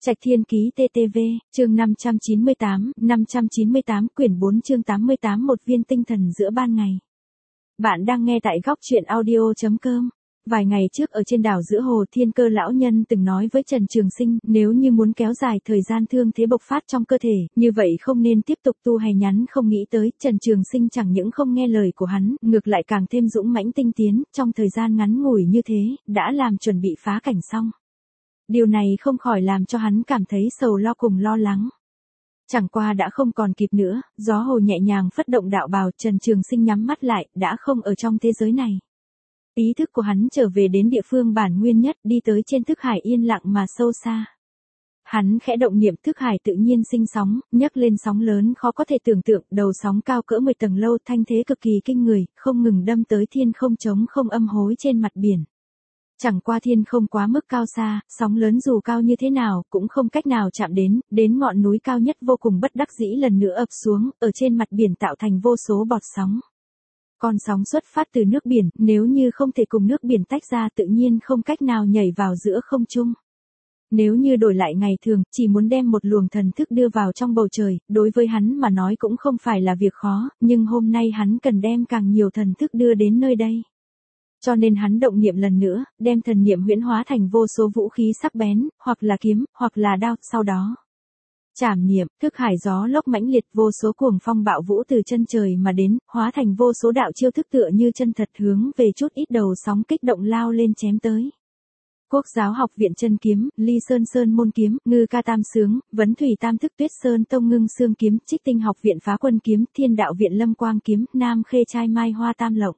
Trạch Thiên Ký TTV, chương 598, quyển 4 chương 88 một viên tinh thần giữa ban ngày. Bạn đang nghe tại góc truyện audio.com. Vài ngày trước ở trên đảo giữa hồ, Thiên Cơ lão nhân từng nói với Trần Trường Sinh, nếu như muốn kéo dài thời gian thương thế bộc phát trong cơ thể, như vậy không nên tiếp tục tu hay nhắn. Không nghĩ tới, Trần Trường Sinh chẳng những không nghe lời của hắn, ngược lại càng thêm dũng mãnh tinh tiến, trong thời gian ngắn ngủi như thế, đã làm chuẩn bị phá cảnh xong. Điều này không khỏi làm cho hắn cảm thấy sầu lo cùng lo lắng. Chẳng qua đã không còn kịp nữa, gió hồ nhẹ nhàng phất động đạo bào, Trần Trường Sinh nhắm mắt lại, đã không ở trong thế giới này. Ý thức của hắn trở về đến địa phương bản nguyên nhất, đi tới trên thức hải yên lặng mà sâu xa. Hắn khẽ động niệm, thức hải tự nhiên sinh sóng, nhấc lên sóng lớn khó có thể tưởng tượng, đầu sóng cao cỡ 10 tầng lâu, thanh thế cực kỳ kinh người, không ngừng đâm tới thiên không trống không âm hối trên mặt biển. Chẳng qua thiên không quá mức cao xa, sóng lớn dù cao như thế nào cũng không cách nào chạm đến ngọn núi cao nhất vô cùng bất đắc dĩ lần nữa ập xuống, ở trên mặt biển tạo thành vô số bọt sóng. Con sóng xuất phát từ nước biển, nếu như không thể cùng nước biển tách ra tự nhiên không cách nào nhảy vào giữa không trung. Nếu như đổi lại ngày thường, chỉ muốn đem một luồng thần thức đưa vào trong bầu trời, đối với hắn mà nói cũng không phải là việc khó, nhưng hôm nay hắn cần đem càng nhiều thần thức đưa đến nơi đây. Cho nên hắn động niệm lần nữa, đem thần niệm huyễn hóa thành vô số vũ khí sắc bén, hoặc là kiếm, hoặc là đao, sau đó trảm niệm, thức hải gió lốc mãnh liệt, vô số cuồng phong bạo vũ từ chân trời mà đến, hóa thành vô số đạo chiêu thức tựa như chân thật hướng về chút ít đầu sóng kích động lao lên chém tới. Quốc giáo học viện chân kiếm, Ly Sơn Sơn môn kiếm, Ngư Ca Tam Sướng, Vấn Thủy Tam Thức Tuyết Sơn Tông Ngưng Xương kiếm, Trích Tinh học viện Phá Quân kiếm, Thiên Đạo viện Lâm Quang kiếm, Nam Khê Trai Mai Hoa Tam Lộng.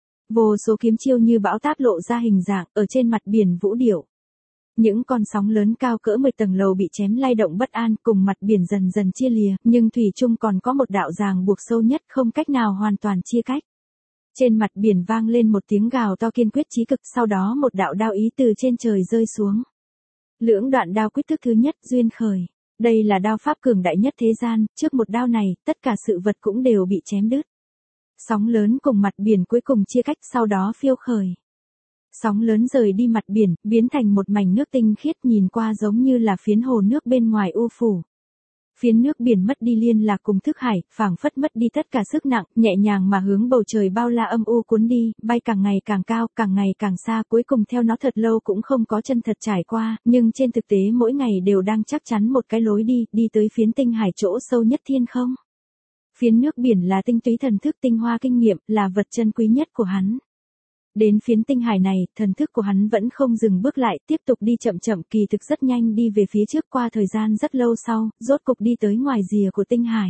Vô số kiếm chiêu như bão táp lộ ra hình dạng, ở trên mặt biển vũ điệu. Những con sóng lớn cao cỡ 10 tầng lầu bị chém lay động bất an, cùng mặt biển dần dần chia lìa, nhưng thủy chung còn có một đạo ràng buộc sâu nhất không cách nào hoàn toàn chia cách. Trên mặt biển vang lên một tiếng gào to kiên quyết chí cực, sau đó một đạo đao ý từ trên trời rơi xuống. Lưỡng đoạn đao quyết thức thứ nhất, duyên khởi. Đây là đao pháp cường đại nhất thế gian, trước một đao này, tất cả sự vật cũng đều bị chém đứt. Sóng lớn cùng mặt biển cuối cùng chia cách, sau đó phiêu khởi. Sóng lớn rời đi mặt biển, biến thành một mảnh nước tinh khiết, nhìn qua giống như là phiến hồ nước bên ngoài u phủ. Phiến nước biển mất đi liên lạc cùng thức hải, phảng phất mất đi tất cả sức nặng, nhẹ nhàng mà hướng bầu trời bao la âm u cuốn đi, bay càng ngày càng cao, càng ngày càng xa, cuối cùng theo nó thật lâu cũng không có chân thật trải qua, nhưng trên thực tế mỗi ngày đều đang chắc chắn một cái lối đi tới phiến tinh hải chỗ sâu nhất thiên không. Phiến nước biển là tinh túy thần thức, tinh hoa kinh nghiệm, là vật chân quý nhất của hắn. Đến phiến tinh hải này, thần thức của hắn vẫn không dừng bước lại, tiếp tục đi chậm chậm, kỳ thực rất nhanh đi về phía trước, qua thời gian rất lâu sau, rốt cục đi tới ngoài rìa của tinh hải.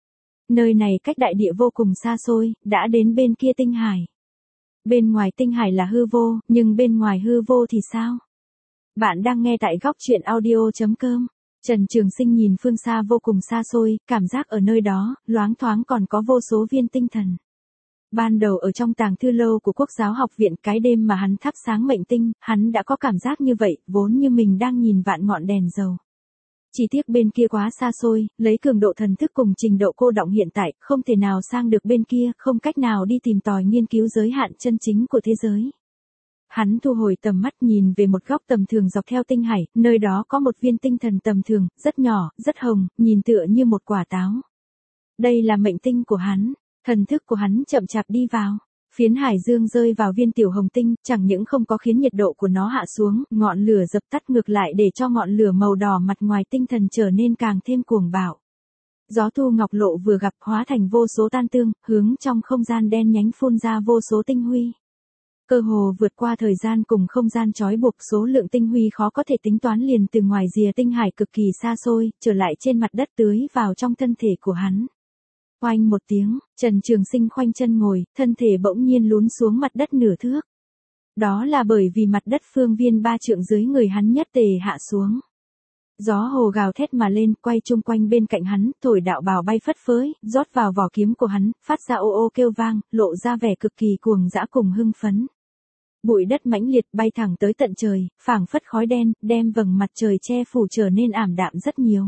Nơi này cách đại địa vô cùng xa xôi, đã đến bên kia tinh hải. Bên ngoài tinh hải là hư vô, nhưng bên ngoài hư vô thì sao? Bạn đang nghe tại góc truyện audio.com. Trần Trường Sinh nhìn phương xa vô cùng xa xôi, cảm giác ở nơi đó, loáng thoáng còn có vô số viên tinh thần. Ban đầu ở trong tàng thư lâu của Quốc giáo học viện, cái đêm mà hắn thắp sáng mệnh tinh, hắn đã có cảm giác như vậy, vốn như mình đang nhìn vạn ngọn đèn dầu. Chỉ tiếc bên kia quá xa xôi, lấy cường độ thần thức cùng trình độ cô đọng hiện tại, không thể nào sang được bên kia, không cách nào đi tìm tòi nghiên cứu giới hạn chân chính của thế giới. Hắn thu hồi tầm mắt, nhìn về một góc tầm thường dọc theo tinh hải, nơi đó có một viên tinh thần tầm thường, rất nhỏ, rất hồng, nhìn tựa như một quả táo. Đây là mệnh tinh của hắn, thần thức của hắn chậm chạp đi vào. Phiến hải dương rơi vào viên tiểu hồng tinh, chẳng những không có khiến nhiệt độ của nó hạ xuống, ngọn lửa dập tắt, ngược lại để cho ngọn lửa màu đỏ mặt ngoài tinh thần trở nên càng thêm cuồng bạo. Gió thu ngọc lộ vừa gặp hóa thành vô số tan tương, hướng trong không gian đen nhánh phun ra vô số tinh huy. Cơ hồ vượt qua thời gian cùng không gian trói buộc, số lượng tinh huy khó có thể tính toán, liền từ ngoài rìa tinh hải cực kỳ xa xôi, trở lại trên mặt đất tưới vào trong thân thể của hắn. Oanh một tiếng, Trần Trường Sinh khoanh chân ngồi, thân thể bỗng nhiên lún xuống mặt đất nửa thước. Đó là bởi vì mặt đất phương viên 3 trượng dưới người hắn nhất tề hạ xuống. Gió hồ gào thét mà lên, quay chung quanh bên cạnh hắn, thổi đạo bào bay phất phới, rót vào vỏ kiếm của hắn, phát ra ô ô kêu vang, lộ ra vẻ cực kỳ cuồng dã cùng hưng phấn. Bụi đất mãnh liệt bay thẳng tới tận trời, phảng phất khói đen, đem vầng mặt trời che phủ trở nên ảm đạm rất nhiều.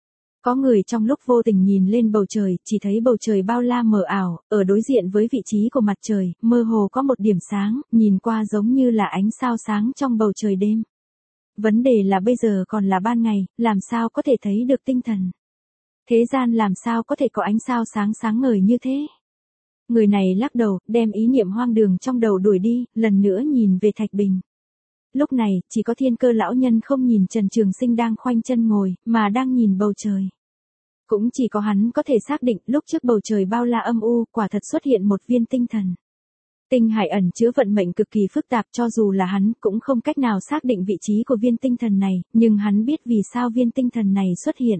Có người trong lúc vô tình nhìn lên bầu trời, chỉ thấy bầu trời bao la mờ ảo, ở đối diện với vị trí của mặt trời, mơ hồ có một điểm sáng, nhìn qua giống như là ánh sao sáng trong bầu trời đêm. Vấn đề là bây giờ còn là ban ngày, làm sao có thể thấy được tinh thần. Thế gian làm sao có thể có ánh sao sáng sáng ngời như thế. Người này lắc đầu, đem ý niệm hoang đường trong đầu đuổi đi, lần nữa nhìn về Thạch Bình. Lúc này, chỉ có Thiên Cơ lão nhân không nhìn Trần Trường Sinh đang khoanh chân ngồi, mà đang nhìn bầu trời. Cũng chỉ có hắn có thể xác định lúc trước bầu trời bao la âm u, quả thật xuất hiện một viên tinh thần. Tinh hải ẩn chứa vận mệnh cực kỳ phức tạp, cho dù là hắn cũng không cách nào xác định vị trí của viên tinh thần này, nhưng hắn biết vì sao viên tinh thần này xuất hiện.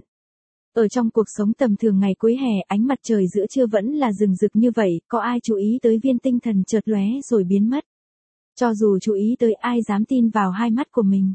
Ở trong cuộc sống tầm thường ngày cuối hè, ánh mặt trời giữa trưa vẫn là rừng rực như vậy, có ai chú ý tới viên tinh thần chợt lóe rồi biến mất. Cho dù chú ý tới, ai dám tin vào hai mắt của mình.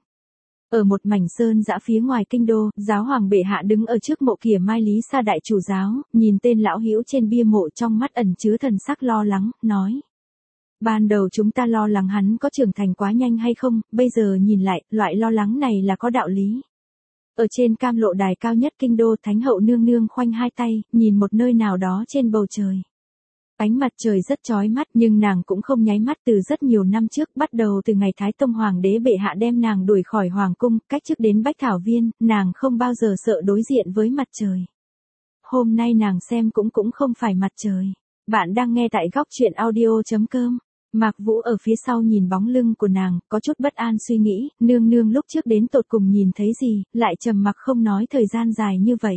Ở một mảnh sơn dã phía ngoài kinh đô, giáo hoàng bệ hạ đứng ở trước mộ Kỉa Mai Lý Sa đại chủ giáo, nhìn tên lão hữu trên bia mộ, trong mắt ẩn chứa thần sắc lo lắng, nói: ban đầu chúng ta lo lắng hắn có trưởng thành quá nhanh hay không, bây giờ nhìn lại, loại lo lắng này là có đạo lý. Ở trên cam lộ đài cao nhất kinh đô, Thánh hậu nương nương khoanh hai tay, nhìn một nơi nào đó trên bầu trời. Ánh mặt trời rất chói mắt, nhưng nàng cũng không nháy mắt. Từ rất nhiều năm trước, bắt đầu từ ngày Thái Tông Hoàng đế bệ hạ đem nàng đuổi khỏi hoàng cung, cách chức đến Bách Thảo Viên, nàng không bao giờ sợ đối diện với mặt trời. Hôm nay nàng xem cũng không phải mặt trời. Bạn đang nghe tại góc truyện audio.com. Mạc Vũ ở phía sau nhìn bóng lưng của nàng, có chút bất an suy nghĩ, nương nương lúc trước đến tột cùng nhìn thấy gì, lại trầm mặc không nói thời gian dài như vậy.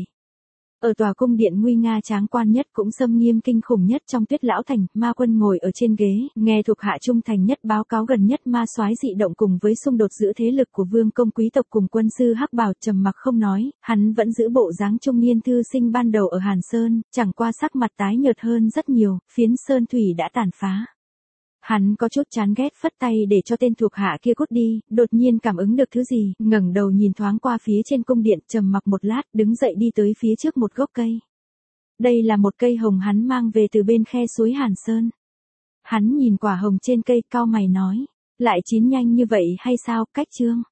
Ở tòa cung điện nguy nga tráng quan nhất cũng xâm nghiêm kinh khủng nhất trong Tuyết Lão Thành, Ma Quân ngồi ở trên ghế, nghe thuộc hạ trung thành nhất báo cáo gần nhất ma soái dị động cùng với xung đột giữa thế lực của vương công quý tộc cùng quân sư Hắc Bào, trầm mặc không nói, hắn vẫn giữ bộ dáng trung niên thư sinh ban đầu ở Hàn Sơn, chẳng qua sắc mặt tái nhợt hơn rất nhiều, phiến sơn thủy đã tàn phá. Hắn có chút chán ghét, phất tay để cho tên thuộc hạ kia cút đi, đột nhiên cảm ứng được thứ gì, ngẩng đầu nhìn thoáng qua phía trên cung điện, trầm mặc một lát, đứng dậy đi tới phía trước một gốc cây. Đây là một cây hồng hắn mang về từ bên khe suối Hàn Sơn. Hắn nhìn quả hồng trên cây, cau mày nói, lại chín nhanh như vậy hay sao, Cách Trương?